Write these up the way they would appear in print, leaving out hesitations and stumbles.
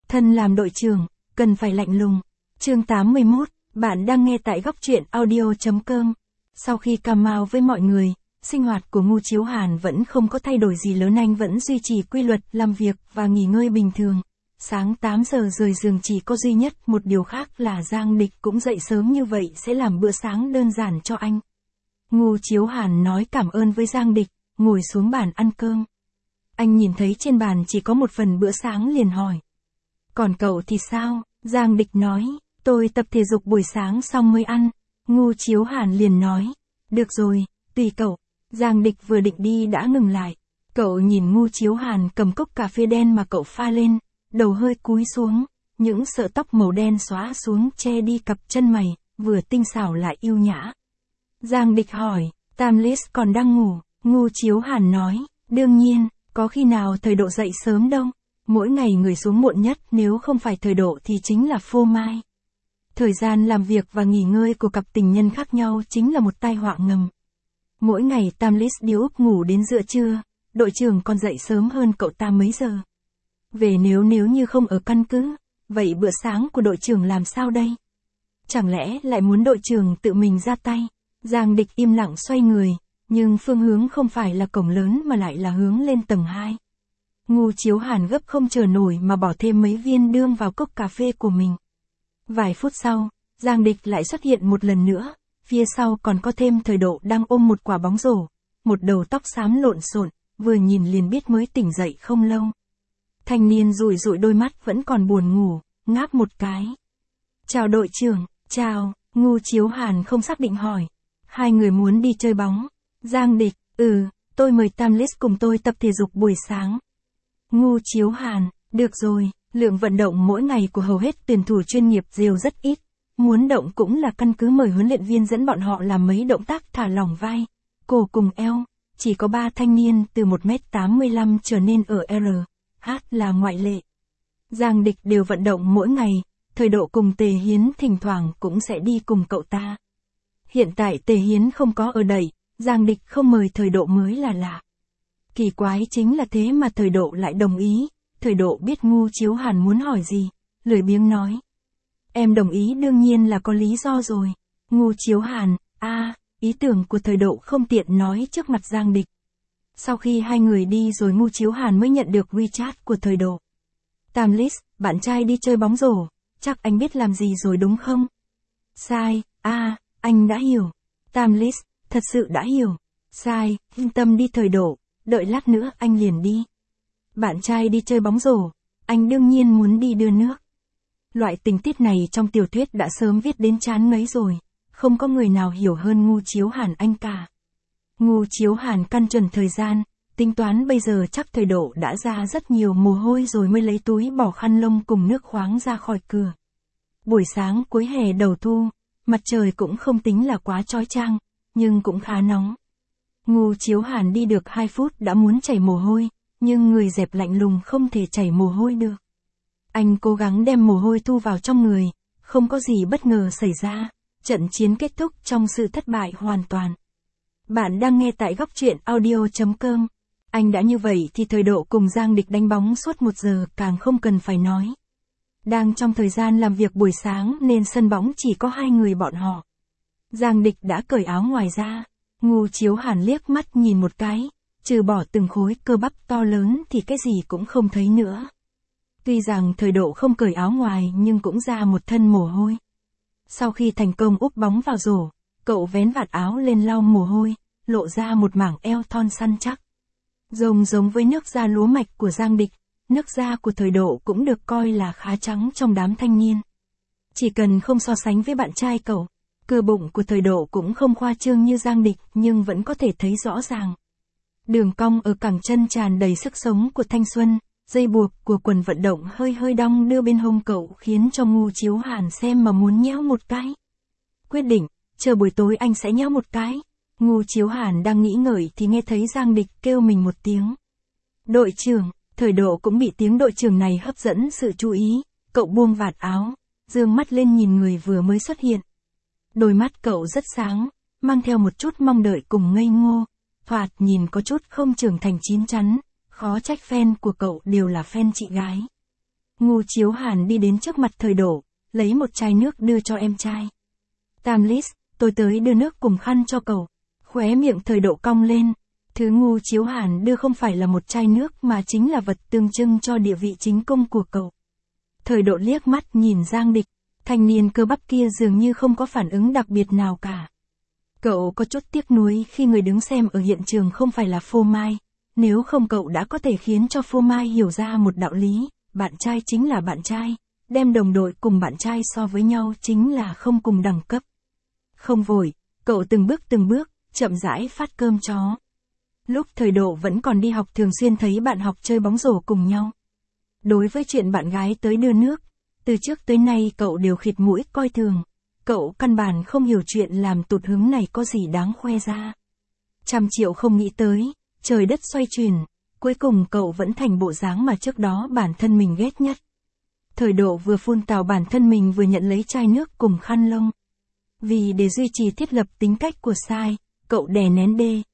Thân làm đội trưởng, cần phải lạnh lùng. Chương 81, bạn đang nghe tại góc truyện audio.com. Sau khi cam mau với mọi người, sinh hoạt của Ngô Chiếu Hàn vẫn không có thay đổi gì lớn, anh vẫn duy trì quy luật làm việc và nghỉ ngơi bình thường. Sáng 8 giờ rời giường, chỉ có duy nhất một điều khác là Giang Địch cũng dậy sớm như vậy sẽ làm bữa sáng đơn giản cho anh. Ngô Chiếu Hàn nói cảm ơn với Giang Địch, ngồi xuống bàn ăn cơm. Anh nhìn thấy trên bàn chỉ có một phần bữa sáng liền hỏi. Còn cậu thì sao? Giang Địch nói, tôi tập thể dục buổi sáng xong mới ăn. Ngô Chiếu Hàn liền nói, được rồi, tùy cậu. Giang Địch vừa định đi đã ngừng lại. Cậu nhìn Ngô Chiếu Hàn cầm cốc cà phê đen mà cậu pha lên, đầu hơi cúi xuống, những sợi tóc màu đen xóa xuống che đi cặp chân mày, vừa tinh xảo lại yêu nhã. Giang Địch hỏi, Tamlis còn đang ngủ? Ngô Chiếu Hàn nói, đương nhiên, có khi nào thời độ dậy sớm đâu. Mỗi ngày người xuống muộn nhất nếu không phải thời độ thì chính là phô mai. Thời gian làm việc và nghỉ ngơi của cặp tình nhân khác nhau chính là một tai họa ngầm. Mỗi ngày Tamlis điếu úp ngủ đến giữa trưa, đội trưởng còn dậy sớm hơn cậu ta mấy giờ. Về nếu như không ở căn cứ, vậy bữa sáng của đội trưởng làm sao đây? Chẳng lẽ lại muốn đội trưởng tự mình ra tay? Giang Địch im lặng xoay người, nhưng phương hướng không phải là cổng lớn mà lại là hướng lên tầng 2. Ngô Chiếu Hàn gấp không chờ nổi mà bỏ thêm mấy viên đương vào cốc cà phê của mình. Vài phút sau, Giang Địch lại xuất hiện một lần nữa, phía sau còn có thêm thời độ đang ôm một quả bóng rổ, một đầu tóc xám lộn xộn, vừa nhìn liền biết mới tỉnh dậy không lâu. Thanh niên dụi đôi mắt vẫn còn buồn ngủ, ngáp một cái. Chào đội trưởng, chào, Ngô Chiếu Hàn không xác định hỏi. Hai người muốn đi chơi bóng. Giang Địch, tôi mời Tamlis cùng tôi tập thể dục buổi sáng. Ngô Chiếu Hàn, được rồi, lượng vận động mỗi ngày của hầu hết tuyển thủ chuyên nghiệp đều rất ít. Muốn động cũng là căn cứ mời huấn luyện viên dẫn bọn họ làm mấy động tác thả lỏng vai, cổ cùng eo. Chỉ có 3 thanh niên từ 1m85 trở nên ở RH là ngoại lệ. Giang Địch đều vận động mỗi ngày, thời độ cùng Tề Hiến thỉnh thoảng cũng sẽ đi cùng cậu ta. Hiện tại Tề Hiến không có ở đây, Giang Địch không mời thời độ mới là lạ. Kỳ quái chính là thế mà thời độ lại đồng ý, thời độ biết Ngô Chiếu Hàn muốn hỏi gì, lười biếng nói. Em đồng ý đương nhiên là có lý do rồi. Ngô Chiếu Hàn, ý tưởng của thời độ không tiện nói trước mặt Giang Địch. Sau khi hai người đi rồi Ngô Chiếu Hàn mới nhận được WeChat của thời độ. Tamlis, bạn trai đi chơi bóng rổ, chắc anh biết làm gì rồi đúng không? Sai, anh đã hiểu. Tamlis, thật sự đã hiểu. Sai, yên tâm đi thời độ, đợi lát nữa anh liền đi. Bạn trai đi chơi bóng rổ, anh đương nhiên muốn đi đưa nước. Loại tình tiết này trong tiểu thuyết đã sớm viết đến chán ngấy rồi, không có người nào hiểu hơn Ngô Chiếu Hàn anh cả. Ngô Chiếu Hàn căn chuẩn thời gian, tính toán bây giờ chắc thời độ đã ra rất nhiều mồ hôi rồi mới lấy túi bỏ khăn lông cùng nước khoáng ra khỏi cửa. Buổi sáng cuối hè đầu thu, mặt trời cũng không tính là quá chói chang, nhưng cũng khá nóng. Ngô Chiếu Hàn đi được 2 phút đã muốn chảy mồ hôi, nhưng người dẹp lạnh lùng không thể chảy mồ hôi được. Anh cố gắng đem mồ hôi thu vào trong người, không có gì bất ngờ xảy ra, trận chiến kết thúc trong sự thất bại hoàn toàn. Bạn đang nghe tại góc truyện audio.com. Anh đã như vậy thì thời độ cùng Giang Địch đánh bóng suốt 1 giờ càng không cần phải nói. Đang trong thời gian làm việc buổi sáng nên sân bóng chỉ có 2 người bọn họ. Giang Địch đã cởi áo ngoài ra. Ngô Chiếu Hàn liếc mắt nhìn một cái, trừ bỏ từng khối cơ bắp to lớn thì cái gì cũng không thấy nữa. Tuy rằng thời độ không cởi áo ngoài nhưng cũng ra một thân mồ hôi. Sau khi thành công úp bóng vào rổ, cậu vén vạt áo lên lau mồ hôi, lộ ra một mảng eo thon săn chắc. Giống với nước da lúa mạch của Giang Địch, nước da của thời độ cũng được coi là khá trắng trong đám thanh niên. Chỉ cần không so sánh với bạn trai cậu, cơ bụng của thời độ cũng không khoa trương như Giang Địch nhưng vẫn có thể thấy rõ ràng. Đường cong ở cẳng chân tràn đầy sức sống của thanh xuân, dây buộc của quần vận động hơi đong đưa bên hông cậu khiến cho Ngô Chiếu Hàn xem mà muốn nhéo một cái. Quyết định, chờ buổi tối anh sẽ nhéo một cái. Ngô Chiếu Hàn đang nghĩ ngợi thì nghe thấy Giang Địch kêu mình một tiếng. Đội trưởng, thời độ cũng bị tiếng đội trưởng này hấp dẫn sự chú ý, cậu buông vạt áo, dương mắt lên nhìn người vừa mới xuất hiện. Đôi mắt cậu rất sáng, mang theo một chút mong đợi cùng ngây ngô, thoạt nhìn có chút không trưởng thành chín chắn, khó trách fan của cậu đều là fan chị gái. Ngu Chiếu Hàn đi đến trước mặt Thời Độ, lấy một chai nước đưa cho em trai. Tamlis, tôi tới đưa nước cùng khăn cho cậu. Khóe miệng Thời Độ cong lên. Thứ Ngu Chiếu Hàn đưa không phải là một chai nước mà chính là vật tượng trưng cho địa vị chính cung của cậu. Thời Độ liếc mắt nhìn Giang Địch, thanh niên cơ bắp kia dường như không có phản ứng đặc biệt nào cả. Cậu có chút tiếc nuối khi người đứng xem ở hiện trường không phải là Phô Mai, nếu không cậu đã có thể khiến cho Phô Mai hiểu ra một đạo lý, bạn trai chính là bạn trai, đem đồng đội cùng bạn trai so với nhau chính là không cùng đẳng cấp. Không vội, cậu từng bước, chậm rãi phát cơm chó. Lúc Thời Độ vẫn còn đi học thường xuyên thấy bạn học chơi bóng rổ cùng nhau. Đối với chuyện bạn gái tới đưa nước, từ trước tới nay cậu đều khịt mũi coi thường. Cậu căn bản không hiểu chuyện làm tụt hứng này có gì đáng khoe ra. 100 triệu không nghĩ tới, trời đất xoay chuyển, cuối cùng cậu vẫn thành bộ dáng mà trước đó bản thân mình ghét nhất. Thời Độ vừa phun tào bản thân mình vừa nhận lấy chai nước cùng khăn lông. Vì để duy trì thiết lập tính cách của sai, cậu đè nén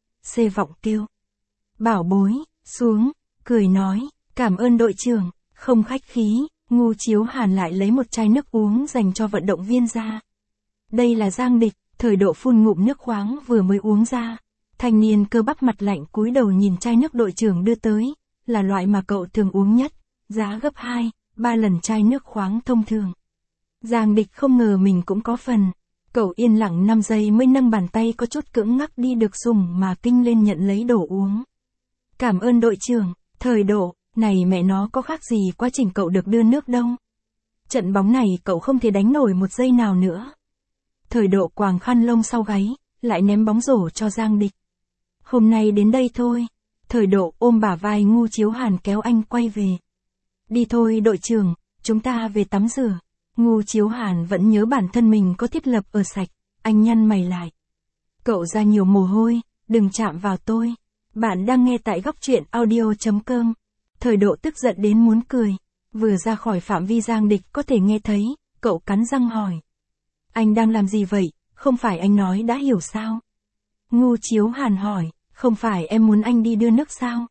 C vọng kêu. Bảo bối, xuống, cười nói, cảm ơn đội trưởng, không khách khí, Ngu Chiếu Hàn lại lấy một chai nước uống dành cho vận động viên ra. Đây là Giang Địch, Thời Độ phun ngụm nước khoáng vừa mới uống ra. Thanh niên cơ bắp mặt lạnh cúi đầu nhìn chai nước đội trưởng đưa tới, là loại mà cậu thường uống nhất, giá gấp 2, 3 lần chai nước khoáng thông thường. Giang Địch không ngờ mình cũng có phần. Cậu yên lặng 5 giây mới nâng bàn tay có chút cưỡng ngắc đi được dùng mà kinh lên nhận lấy đồ uống. Cảm ơn đội trưởng, Thời Độ, này mẹ nó có khác gì quá trình cậu được đưa nước đâu. Trận bóng này cậu không thể đánh nổi một giây nào nữa. Thời Độ quàng khăn lông sau gáy, lại ném bóng rổ cho Giang Địch. Hôm nay đến đây thôi. Thời Độ ôm bả vai Ngu Chiếu Hàn kéo anh quay về. Đi thôi đội trưởng, chúng ta về tắm rửa. Ngu Chiếu Hàn vẫn nhớ bản thân mình có thiết lập ở sạch, anh nhăn mày lại. Cậu ra nhiều mồ hôi, đừng chạm vào tôi. Bạn đang nghe tại góc truyện audio.com. Thời Độ tức giận đến muốn cười. Vừa ra khỏi phạm vi Giang Địch có thể nghe thấy, cậu cắn răng hỏi. Anh đang làm gì vậy, không phải anh nói đã hiểu sao? Ngu Chiếu Hàn hỏi, không phải em muốn anh đi đưa nước sao?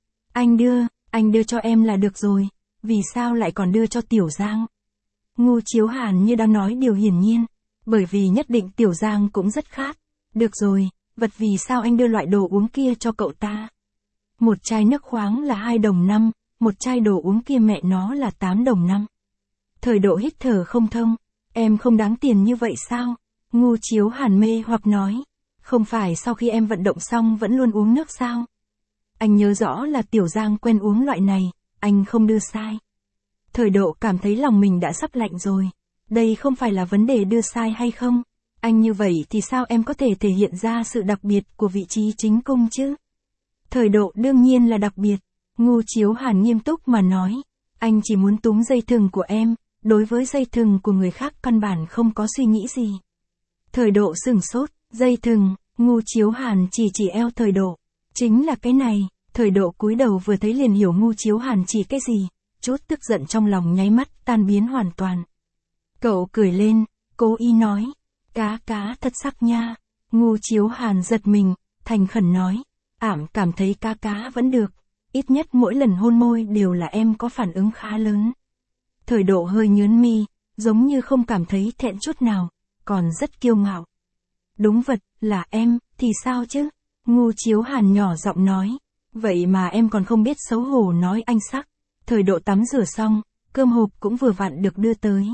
Anh đưa cho em là được rồi, vì sao lại còn đưa cho Tiểu Giang? Ngu Chiếu Hàn như đang nói điều hiển nhiên, bởi vì nhất định Tiểu Giang cũng rất khát. Được rồi, vật vì sao anh đưa loại đồ uống kia cho cậu ta? Một chai nước khoáng là 2 đồng 5, một chai đồ uống kia mẹ nó là 8 đồng 5. Thời Độ hít thở không thông, em không đáng tiền như vậy sao? Ngu Chiếu Hàn mê hoặc nói, không phải sau khi em vận động xong vẫn luôn uống nước sao? Anh nhớ rõ là Tiểu Giang quen uống loại này, anh không đưa sai. Thời Độ cảm thấy lòng mình đã sắp lạnh rồi. Đây không phải là vấn đề đưa sai hay không. Anh như vậy thì sao em có thể thể hiện ra sự đặc biệt của vị trí chính cung chứ? Thời Độ đương nhiên là đặc biệt. Ngu Chiếu Hàn nghiêm túc mà nói. Anh chỉ muốn túm dây thừng của em, đối với dây thừng của người khác căn bản không có suy nghĩ gì. Thời Độ sửng sốt, dây thừng, Ngu Chiếu Hàn chỉ eo Thời Độ. Chính là cái này, Thời Độ cúi đầu vừa thấy liền hiểu Ngu Chiếu Hàn chỉ cái gì. Chút tức giận trong lòng nháy mắt tan biến hoàn toàn. Cậu cười lên, cố ý nói, cá thật sắc nha. Ngu Chiếu Hàn giật mình, thành khẩn nói, cảm thấy cá vẫn được, ít nhất mỗi lần hôn môi đều là em có phản ứng khá lớn. Thời Độ hơi nhướng mi, giống như không cảm thấy thẹn chút nào, còn rất kiêu ngạo. Đúng vật, là em, thì sao chứ? Ngu Chiếu Hàn nhỏ giọng nói, vậy mà em còn không biết xấu hổ nói anh sắc. Thời Độ tắm rửa xong, cơm hộp cũng vừa vặn được đưa tới.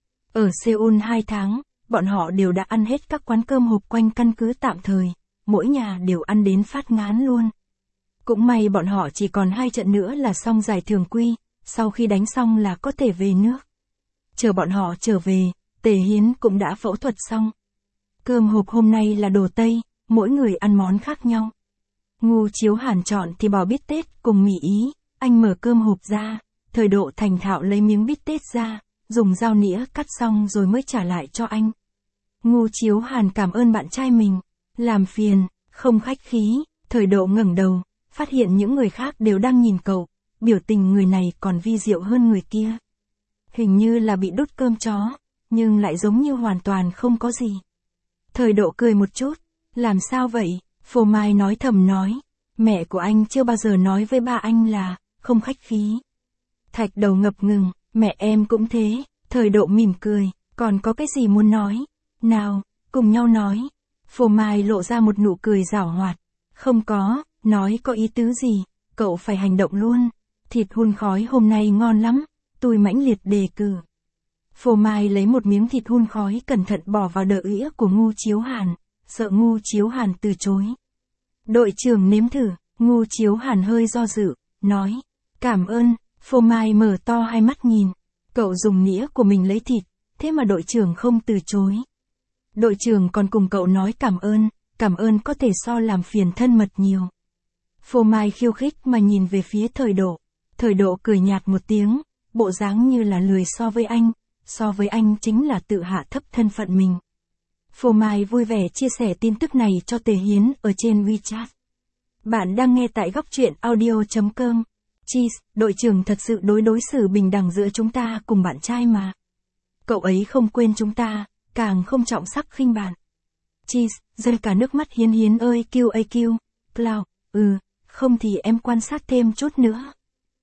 Ở Seoul 2 tháng, bọn họ đều đã ăn hết các quán cơm hộp quanh căn cứ tạm thời, mỗi nhà đều ăn đến phát ngán luôn. Cũng may bọn họ chỉ còn 2 trận nữa là xong giải thường quy, sau khi đánh xong là có thể về nước. Chờ bọn họ trở về, Tề Hiến cũng đã phẫu thuật xong. Cơm hộp hôm nay là đồ Tây, mỗi người ăn món khác nhau. Ngu Chiếu Hàn chọn thì bò bít tết cùng mì Ý. Anh mở cơm hộp ra, Thời Độ thành thạo lấy miếng bít tết ra, dùng dao nĩa cắt xong rồi mới trả lại cho anh. Ngu Chiếu Hàn cảm ơn bạn trai mình, làm phiền, không khách khí. Thời Độ ngẩng đầu, phát hiện những người khác đều đang nhìn cậu, biểu tình người này còn vi diệu hơn người kia. Hình như là bị đút cơm chó, nhưng lại giống như hoàn toàn không có gì. Thời Độ cười một chút, làm sao vậy? Phô Mai nói thầm nói, mẹ của anh chưa bao giờ nói với ba anh là không khách khí. Thạch Đầu ngập ngừng, Mẹ em cũng thế, Thời Độ mỉm cười, còn có cái gì muốn nói? Nào, cùng nhau nói. Phô Mai lộ ra một nụ cười giảo hoạt. Không có, nói có ý tứ gì, cậu phải hành động luôn. Thịt hun khói hôm nay ngon lắm, tôi mãnh liệt đề cử. Phô Mai lấy một miếng thịt hun khói cẩn thận bỏ vào đỡ ĩa của Ngu Chiếu Hàn, sợ Ngu Chiếu Hàn từ chối. Đội trưởng nếm thử, Ngu Chiếu Hàn hơi do dự, nói. Cảm ơn, Phô Mai mở to hai mắt nhìn. Cậu dùng nĩa của mình lấy thịt, thế mà đội trưởng không từ chối. Đội trưởng còn cùng cậu nói cảm ơn có thể so làm phiền thân mật nhiều. Phô Mai khiêu khích mà nhìn về phía Thời Độ. Thời Độ cười nhạt một tiếng, bộ dáng như là lười so với anh chính là tự hạ thấp thân phận mình. Phô Mai vui vẻ chia sẻ tin tức này cho Tề Hiến ở trên WeChat. Bạn đang nghe tại góc truyện audio.com. Cheese, đội trưởng thật sự đối xử bình đẳng giữa chúng ta cùng bạn trai mà. Cậu ấy không quên chúng ta, càng không trọng sắc khinh bạn. Cheese, rơi cả nước mắt Hiến ơi QAQ, Cloud, không thì em quan sát thêm chút nữa.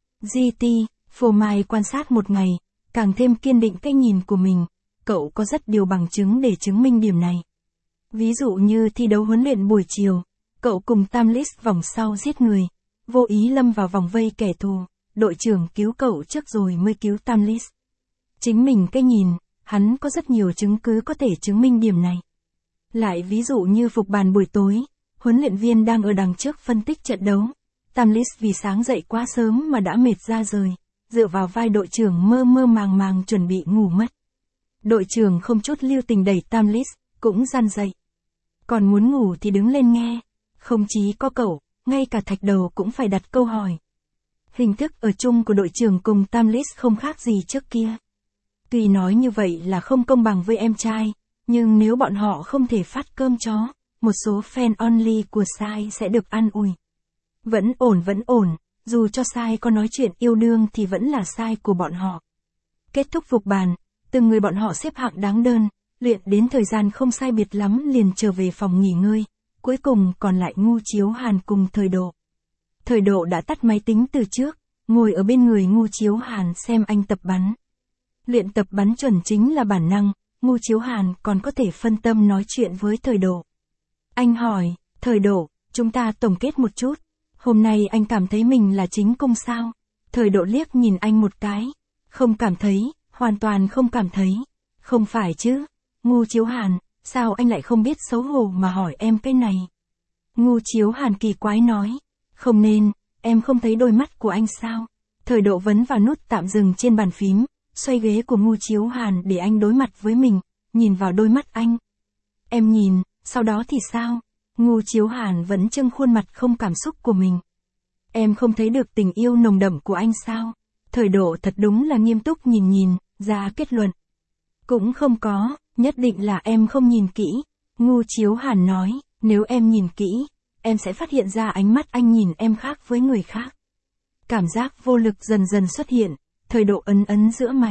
GT, Phô Mai quan sát một ngày, càng thêm kiên định cái nhìn của mình, cậu có rất nhiều bằng chứng để chứng minh điểm này. Ví dụ như thi đấu huấn luyện buổi chiều, cậu cùng Tamlis vòng sau giết người, vô ý lâm vào vòng vây kẻ thù, đội trưởng cứu cậu trước rồi mới cứu Tamlis. Chính mình cái nhìn, hắn có rất nhiều chứng cứ có thể chứng minh điểm này. Lại ví dụ như phục bàn buổi tối, huấn luyện viên đang ở đằng trước phân tích trận đấu, Tamlis vì sáng dậy quá sớm mà đã mệt ra rời, dựa vào vai đội trưởng mơ màng chuẩn bị ngủ mất. Đội trưởng không chút lưu tình đẩy Tamlis, cũng răn dậy. Còn muốn ngủ thì đứng lên nghe. Không chỉ có cậu, ngay cả Thạch Đầu cũng phải đặt câu hỏi. Hình thức ở chung của đội trưởng cùng Tamlis không khác gì trước kia. Tuy nói như vậy là không công bằng với em trai, nhưng nếu bọn họ không thể phát cơm chó, một số fan only của Sai sẽ được an ủi. Vẫn ổn, dù cho Sai có nói chuyện yêu đương thì vẫn là sai của bọn họ. Kết thúc phục bàn, từng người bọn họ xếp hạng đáng đơn, luyện đến thời gian không sai biệt lắm liền trở về phòng nghỉ ngơi, cuối cùng còn lại Ngu Chiếu Hàn cùng Thời Độ. Thời Độ đã tắt máy tính từ trước, ngồi ở bên người Ngu Chiếu Hàn xem anh tập bắn. Luyện tập bắn chuẩn chính là bản năng, Ngu Chiếu Hàn còn có thể phân tâm nói chuyện với Thời Độ. Anh hỏi, Thời Độ, chúng ta tổng kết một chút, hôm nay anh cảm thấy mình là chính cung sao? Thời Độ liếc nhìn anh một cái, không cảm thấy, hoàn toàn không cảm thấy. Không phải chứ, Ngu Chiếu Hàn, sao anh lại không biết xấu hổ mà hỏi em cái này? Ngu Chiếu Hàn kỳ quái nói, không nên, em không thấy đôi mắt của anh sao? Thời Độ vấn vào nút tạm dừng trên bàn phím, xoay ghế của Ngu Chiếu Hàn để anh đối mặt với mình, nhìn vào đôi mắt anh. Em nhìn, sau đó thì sao? Ngu Chiếu Hàn vẫn trưng khuôn mặt không cảm xúc của mình. Em không thấy được tình yêu nồng đậm của anh sao? Thời Độ thật đúng là nghiêm túc nhìn, ra kết luận. Cũng không có, nhất định là em không nhìn kỹ. Ngu Chiếu Hàn nói, nếu em nhìn kỹ, em sẽ phát hiện ra ánh mắt anh nhìn em khác với người khác. Cảm giác vô lực dần xuất hiện, Thời Độ ấn giữa mày.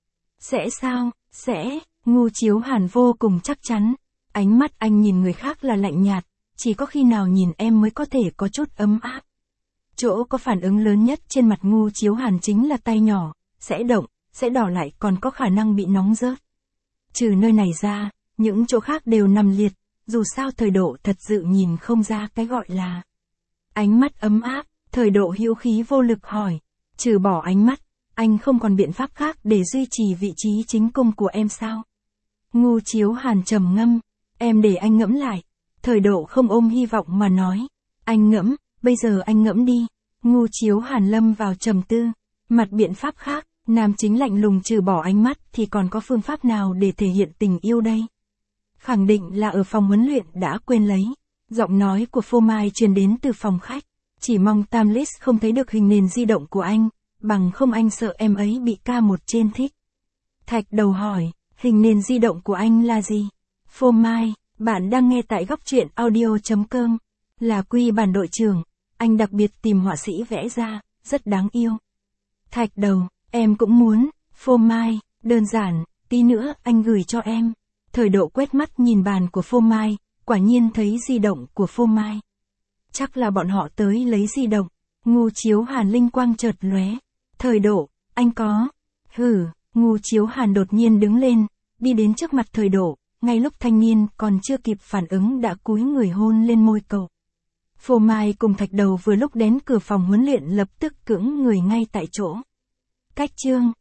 Sẽ sao? Sẽ, Ngu Chiếu Hàn vô cùng chắc chắn. Ánh mắt anh nhìn người khác là lạnh nhạt, chỉ có khi nào nhìn em mới có thể có chút ấm áp. Chỗ có phản ứng lớn nhất trên mặt Ngu Chiếu Hàn chính là tay nhỏ, sẽ động, sẽ đỏ lại còn có khả năng bị nóng rớt. Trừ nơi này ra, những chỗ khác đều nằm liệt, dù sao Thời Độ thật sự nhìn không ra cái gọi là ánh mắt ấm áp. Thời Độ hữu khí vô lực hỏi, trừ bỏ ánh mắt, anh không còn biện pháp khác để duy trì vị trí chính cung của em sao? Ngu Chiếu Hàn trầm ngâm, em để anh ngẫm lại. Thời Độ không ôm hy vọng mà nói, anh ngẫm, bây giờ anh ngẫm đi. Ngu Chiếu Hàn lâm vào trầm tư, mặt biện pháp khác, nam chính lạnh lùng trừ bỏ ánh mắt thì còn có phương pháp nào để thể hiện tình yêu đây? Khẳng định là ở phòng huấn luyện đã quên lấy. Giọng nói của Phô Mai truyền đến từ phòng khách, chỉ mong Tamlis không thấy được hình nền di động của anh, bằng không anh sợ em ấy bị K1 trên thích. Thạch Đầu hỏi, hình nền di động của anh là gì? Phô Mai, bạn đang nghe tại góc truyện audio.com, là quy bản đội trưởng, anh đặc biệt tìm họa sĩ vẽ ra, rất đáng yêu. Thạch Đầu, em cũng muốn. Phô Mai, đơn giản, tí nữa anh gửi cho em. Thời Độ quét mắt nhìn bàn của Phô Mai, quả nhiên thấy di động của Phô Mai. Chắc là bọn họ tới lấy di động. Ngu Chiếu Hàn linh quang chợt lóe. Thời Độ, anh có Hử, Ngu Chiếu Hàn đột nhiên đứng lên, đi đến trước mặt Thời Độ, ngay lúc thanh niên còn chưa kịp phản ứng đã cúi người hôn lên môi cậu. Phô Mai cùng Thạch Đầu vừa lúc đến cửa phòng huấn luyện lập tức cưỡng người ngay tại chỗ. Cách chương